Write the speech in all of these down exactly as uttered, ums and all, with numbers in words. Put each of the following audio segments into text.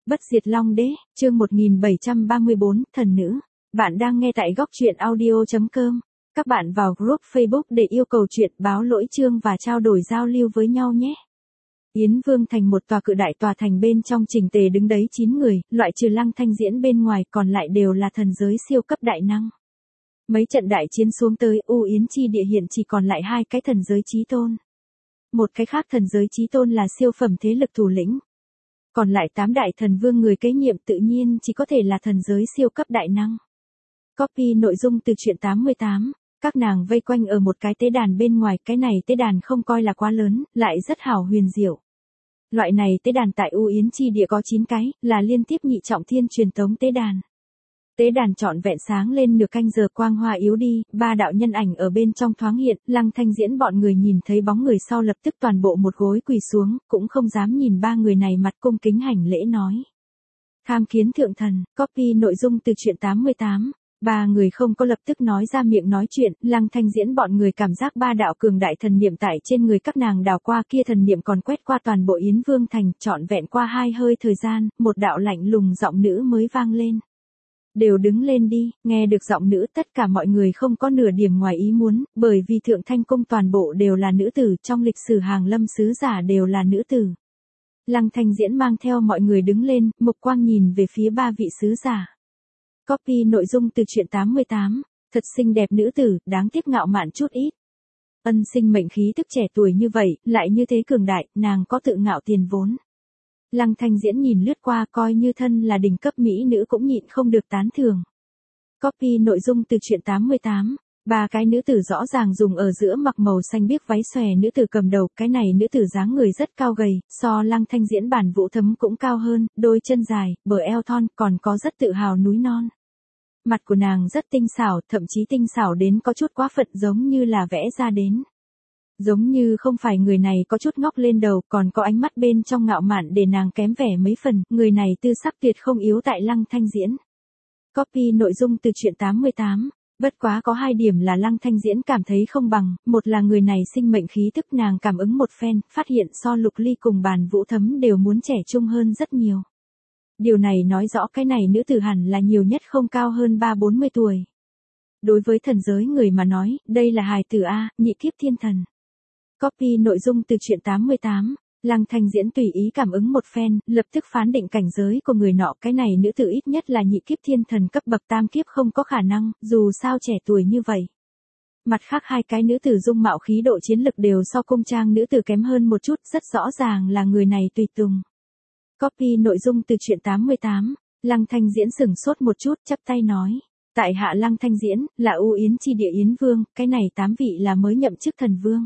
Bất diệt Long Đế, chương một nghìn bảy trăm ba mươi bốn, thần nữ. Bạn đang nghe tại góc truyện audio chấm com. Các bạn vào group Facebook để yêu cầu chuyện, báo lỗi chương và trao đổi giao lưu với nhau nhé. Yến Vương thành một tòa cự đại tòa thành, bên trong chỉnh tề đứng đấy chín người, loại trừ Lăng Thanh Diễn bên ngoài, còn lại đều là thần giới siêu cấp đại năng. Mấy trận đại chiến xuống tới, U Yến chi địa hiện chỉ còn lại hai cái thần giới chí tôn. Một cái khác thần giới chí tôn là siêu phẩm thế lực thủ lĩnh. Còn lại tám đại thần vương người kế nhiệm tự nhiên chỉ có thể là thần giới siêu cấp đại năng. Copy nội dung từ truyện tám mươi tám. Các nàng vây quanh ở một cái tế đàn bên ngoài, cái này tế đàn không coi là quá lớn, lại rất hảo huyền diệu. Loại này tế đàn tại U Yến chi địa có chín cái, là liên tiếp nhị trọng thiên truyền tống tế đàn. Tế đàn trọn vẹn sáng lên nửa canh giờ, quang hoa yếu đi, ba đạo nhân ảnh ở bên trong thoáng hiện, Lăng Thanh Diễn bọn người nhìn thấy bóng người sau lập tức toàn bộ một gối quỳ xuống, cũng không dám nhìn ba người này mặt, cung kính hành lễ nói. Tham kiến thượng thần. Copy nội dung từ truyện tám mươi tám. Ba người không có lập tức nói ra miệng nói chuyện, Lăng Thanh Diễn bọn người cảm giác ba đạo cường đại thần niệm tại trên người các nàng đào qua, kia thần niệm còn quét qua toàn bộ Yến Vương thành, trọn vẹn qua hai hơi thời gian, một đạo lạnh lùng giọng nữ mới vang lên. Đều đứng lên đi. Nghe được giọng nữ, tất cả mọi người không có nửa điểm ngoài ý muốn, bởi vì Thượng Thanh Cung toàn bộ đều là nữ tử, trong lịch sử hàng lâm sứ giả đều là nữ tử. Lăng Thanh Diễn mang theo mọi người đứng lên, mục quang nhìn về phía ba vị sứ giả. Copy nội dung từ truyện tám mươi tám. Thật xinh đẹp nữ tử, đáng tiếc ngạo mạn chút ít. Ân sinh mệnh khí tức trẻ tuổi như vậy, lại như thế cường đại, nàng có tự ngạo tiền vốn. Lăng Thanh Diễn nhìn lướt qua, coi như thân là đỉnh cấp mỹ nữ cũng nhịn không được tán thưởng. Copy nội dung từ truyện tám mươi tám. Ba cái nữ tử rõ ràng dùng ở giữa mặc màu xanh biếc váy xòe, nữ tử cầm đầu, cái này nữ tử dáng người rất cao gầy, so Lăng Thanh Diễn bản Vũ Thấm cũng cao hơn, đôi chân dài, bờ eo thon, còn có rất tự hào núi non. Mặt của nàng rất tinh xảo, thậm chí tinh xảo đến có chút quá phận, giống như là vẽ ra đến. Giống như không phải người này có chút ngóc lên đầu, còn có ánh mắt bên trong ngạo mạn để nàng kém vẻ mấy phần, người này tư sắc tuyệt không yếu tại Lăng Thanh Diễn. Copy nội dung từ truyện tám mươi tám. Bất quá có hai điểm là Lăng Thanh Diễn cảm thấy không bằng, một là người này sinh mệnh khí tức, nàng cảm ứng một phen, phát hiện so Lục Ly cùng Bàn Vũ Thấm đều muốn trẻ trung hơn rất nhiều. Điều này nói rõ cái này nữ tử hẳn là nhiều nhất không cao hơn ba bốn mươi tuổi. Đối với thần giới người mà nói, đây là hài tử A, nhị kiếp thiên thần. Copy nội dung từ truyện tám mươi tám. Lăng Thanh Diễn tùy ý cảm ứng một phen, lập tức phán định cảnh giới của người nọ, cái này nữ tử ít nhất là nhị kiếp thiên thần cấp bậc, tam kiếp không có khả năng, dù sao trẻ tuổi như vậy. Mặt khác hai cái nữ tử dung mạo khí độ chiến lực đều so cung trang nữ tử kém hơn một chút, rất rõ ràng là người này tùy tùng. Copy nội dung từ truyện tám mươi tám. Lăng Thanh Diễn sửng sốt một chút, chắp tay nói. Tại hạ Lăng Thanh Diễn, là U Yến chi địa Yến Vương, cái này tám vị là mới nhậm chức thần vương.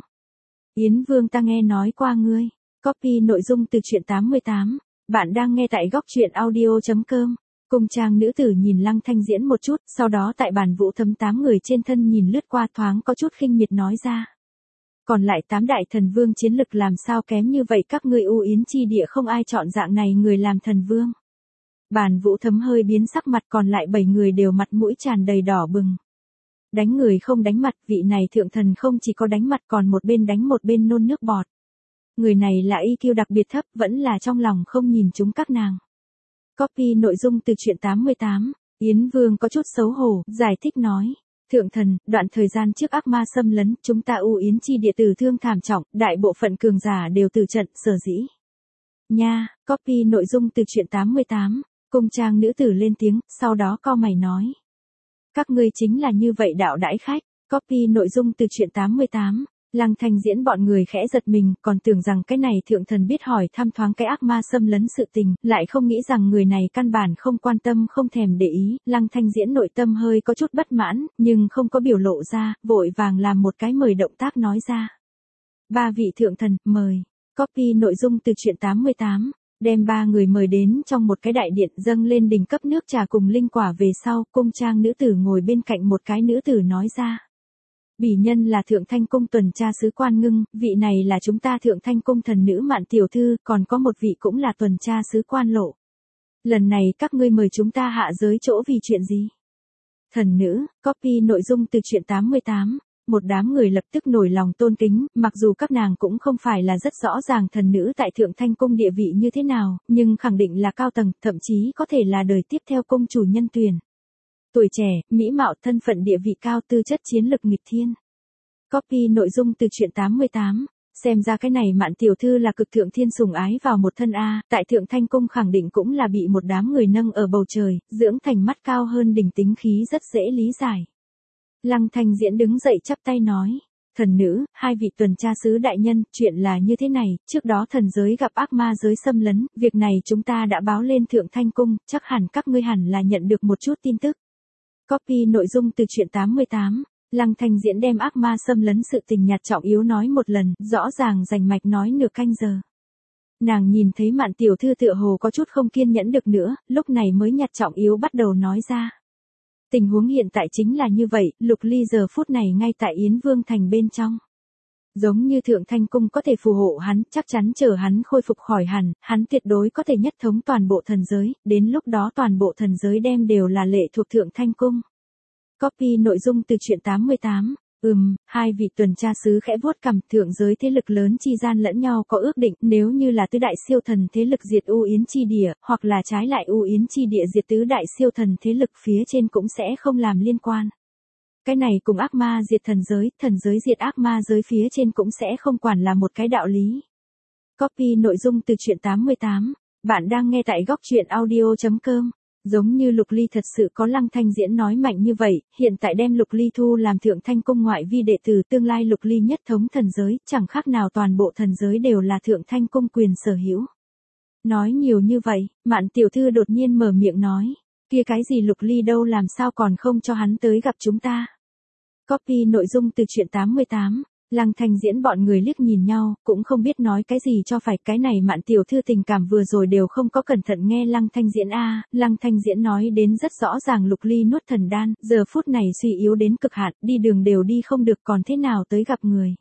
Yến Vương ta nghe nói qua ngươi. Copy nội dung từ truyện tám mươi tám. Bạn đang nghe tại góc truyện audio chấm com. Cung trang nữ tử nhìn Lăng Thanh Diễn một chút, sau đó tại Bàn Vũ Thấm tám người trên thân nhìn lướt qua, thoáng có chút khinh miệt nói ra. Còn lại tám đại thần vương chiến lực làm sao kém như vậy, các ngươi U Yến chi địa không ai chọn dạng này người làm thần vương. Bàn Vũ Thấm hơi biến sắc mặt, còn lại bảy người đều mặt mũi tràn đầy đỏ bừng. Đánh người không đánh mặt, vị này thượng thần không chỉ có đánh mặt còn một bên đánh một bên nôn nước bọt. Người này là i kiu đặc biệt thấp, vẫn là trong lòng không nhìn chúng các nàng. Copy nội dung từ truyện tám mươi tám. Yến Vương có chút xấu hổ, giải thích nói. Thượng thần, đoạn thời gian trước ác ma xâm lấn, chúng ta U Yến chi địa tử thương thảm trọng, đại bộ phận cường giả đều từ trận, sở dĩ. Nha. Copy nội dung từ truyện tám mươi tám. Cung trang nữ tử lên tiếng, sau đó cau mày nói. Các ngươi chính là như vậy đạo đãi khách. Copy nội dung từ truyện tám mươi tám. Lăng Thanh Diễn bọn người khẽ giật mình, còn tưởng rằng cái này thượng thần biết hỏi thăm thoáng cái ác ma xâm lấn sự tình, lại không nghĩ rằng người này căn bản không quan tâm, không thèm để ý. Lăng Thanh Diễn nội tâm hơi có chút bất mãn, nhưng không có biểu lộ ra, vội vàng làm một cái mời động tác nói ra. Ba vị thượng thần, mời. Copy nội dung từ truyện tám mươi tám. Đem ba người mời đến trong một cái đại điện, dâng lên đỉnh cấp nước trà cùng linh quả về sau, cung trang nữ tử ngồi bên cạnh một cái nữ tử nói ra. Bỉ nhân là Thượng Thanh Cung tuần tra sứ Quan Ngưng, vị này là chúng ta Thượng Thanh Cung thần nữ Mạn tiểu thư, còn có một vị cũng là tuần tra sứ Quan Lộ. Lần này các ngươi mời chúng ta hạ giới chỗ vì chuyện gì? Thần nữ. Copy nội dung từ truyện tám mươi tám. Một đám người lập tức nổi lòng tôn kính, mặc dù các nàng cũng không phải là rất rõ ràng thần nữ tại Thượng Thanh Cung địa vị như thế nào, nhưng khẳng định là cao tầng, thậm chí có thể là đời tiếp theo cung chủ nhân tuyển. Tuổi trẻ, mỹ mạo, thân phận địa vị cao, tư chất chiến lực nghịch thiên. Copy nội dung từ truyện tám mươi tám. Xem ra cái này Mạn tiểu thư là cực thượng thiên sủng ái vào một thân a, tại Thượng Thanh Cung khẳng định cũng là bị một đám người nâng ở bầu trời, dưỡng thành mắt cao hơn đỉnh tính khí rất dễ lý giải. Lăng Thanh Diễn đứng dậy chắp tay nói, thần nữ, hai vị tuần tra sứ đại nhân, chuyện là như thế này, trước đó thần giới gặp ác ma giới xâm lấn, việc này chúng ta đã báo lên Thượng Thanh Cung, chắc hẳn các ngươi hẳn là nhận được một chút tin tức. Copy nội dung từ truyện tám mươi tám. Lăng Thanh Diễn đem ác ma xâm lấn sự tình nhạt trọng yếu nói một lần, rõ ràng rành mạch nói nửa canh giờ. Nàng nhìn thấy Mạn tiểu thư tựa hồ có chút không kiên nhẫn được nữa, lúc này mới nhạt trọng yếu bắt đầu nói ra. Tình huống hiện tại chính là như vậy, Lục Ly giờ phút này ngay tại Yến Vương Thành bên trong. Giống như Thượng Thanh Cung có thể phù hộ hắn, chắc chắn chờ hắn khôi phục khỏi hẳn, hắn tuyệt đối có thể nhất thống toàn bộ thần giới, đến lúc đó toàn bộ thần giới đem đều là lệ thuộc Thượng Thanh Cung. Copy nội dung từ truyện tám mươi tám. Ừm, hai vị tuần tra sứ khẽ vuốt cằm, thượng giới thế lực lớn chi gian lẫn nhau có ước định, nếu như là tứ đại siêu thần thế lực diệt U Yến chi địa, hoặc là trái lại U Yến chi địa diệt tứ đại siêu thần thế lực phía trên cũng sẽ không làm liên quan. Cái này cùng ác ma diệt thần giới, thần giới diệt ác ma giới phía trên cũng sẽ không quản là một cái đạo lý. Copy nội dung từ truyện tám mươi tám. Bạn đang nghe tại góc truyện audio chấm com. Giống như Lục Ly thật sự có Lăng Thanh Diễn nói mạnh như vậy, hiện tại đem Lục Ly thu làm Thượng Thanh Cung ngoại vi đệ tử, tương lai Lục Ly nhất thống thần giới, chẳng khác nào toàn bộ thần giới đều là Thượng Thanh Cung quyền sở hữu. Nói nhiều như vậy, Mạn tiểu thư đột nhiên mở miệng nói, kia cái gì Lục Ly đâu, làm sao còn không cho hắn tới gặp chúng ta. Copy nội dung từ truyện tám mươi tám. Lăng Thanh Diễn bọn người liếc nhìn nhau, cũng không biết nói cái gì cho phải, cái này Mạn tiểu thư tình cảm vừa rồi đều không có cẩn thận nghe Lăng Thanh Diễn a, à, Lăng Thanh Diễn nói đến rất rõ ràng, Lục Ly nuốt thần đan, giờ phút này suy yếu đến cực hạn, đi đường đều đi không được, còn thế nào tới gặp người.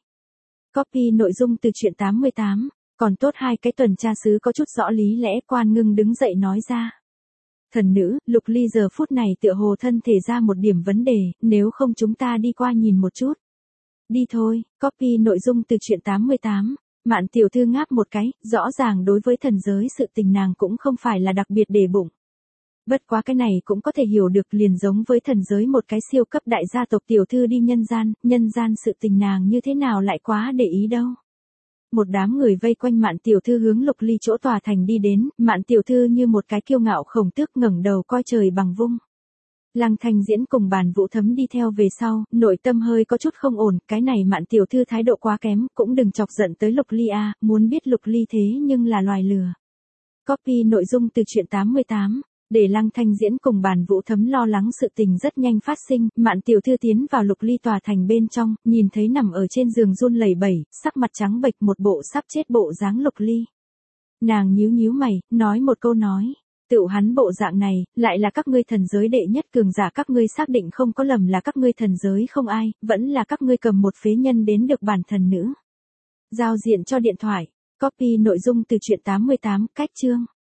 Copy nội dung từ truyện tám mươi tám, còn tốt hai cái tuần tra sứ có chút rõ lý lẽ, Quan Ngưng đứng dậy nói ra. Thần nữ, Lục Ly giờ phút này tựa hồ thân thể ra một điểm vấn đề, nếu không chúng ta đi qua nhìn một chút. Đi thôi. Copy nội dung từ truyện tám mươi tám. Mạn tiểu thư ngáp một cái, rõ ràng đối với thần giới sự tình nàng cũng không phải là đặc biệt để bụng. Bất quá cái này cũng có thể hiểu được, liền giống với thần giới một cái siêu cấp đại gia tộc tiểu thư đi nhân gian, nhân gian sự tình nàng như thế nào lại quá để ý đâu. Một đám người vây quanh Mạn tiểu thư hướng Lục Ly chỗ tòa thành đi đến, Mạn tiểu thư như một cái kiêu ngạo khổng tước ngẩng đầu coi trời bằng vung. Lăng Thanh Diễn cùng Bàn Vũ Thấm đi theo về sau, nội tâm hơi có chút không ổn, cái này Mạn tiểu thư thái độ quá kém, cũng đừng chọc giận tới Lục Ly a, muốn biết Lục Ly thế nhưng là loài lừa. Copy nội dung từ truyện tám mươi tám. Để Lăng Thanh Diễn cùng Bàn Vũ Thấm lo lắng sự tình rất nhanh phát sinh, Mạn tiểu thư tiến vào Lục Ly tòa thành bên trong, nhìn thấy nằm ở trên giường run lẩy bẩy, sắc mặt trắng bệch một bộ sắp chết bộ dáng Lục Ly. Nàng nhíu nhíu mày, nói một câu nói. Tựu hắn bộ dạng này, lại là các ngươi thần giới đệ nhất cường giả, các ngươi xác định không có lầm là các ngươi thần giới không ai, vẫn là các ngươi cầm một phế nhân đến được bản thần nữ. Giao diện cho điện thoại. Copy nội dung từ truyện tám mươi tám, cách chương.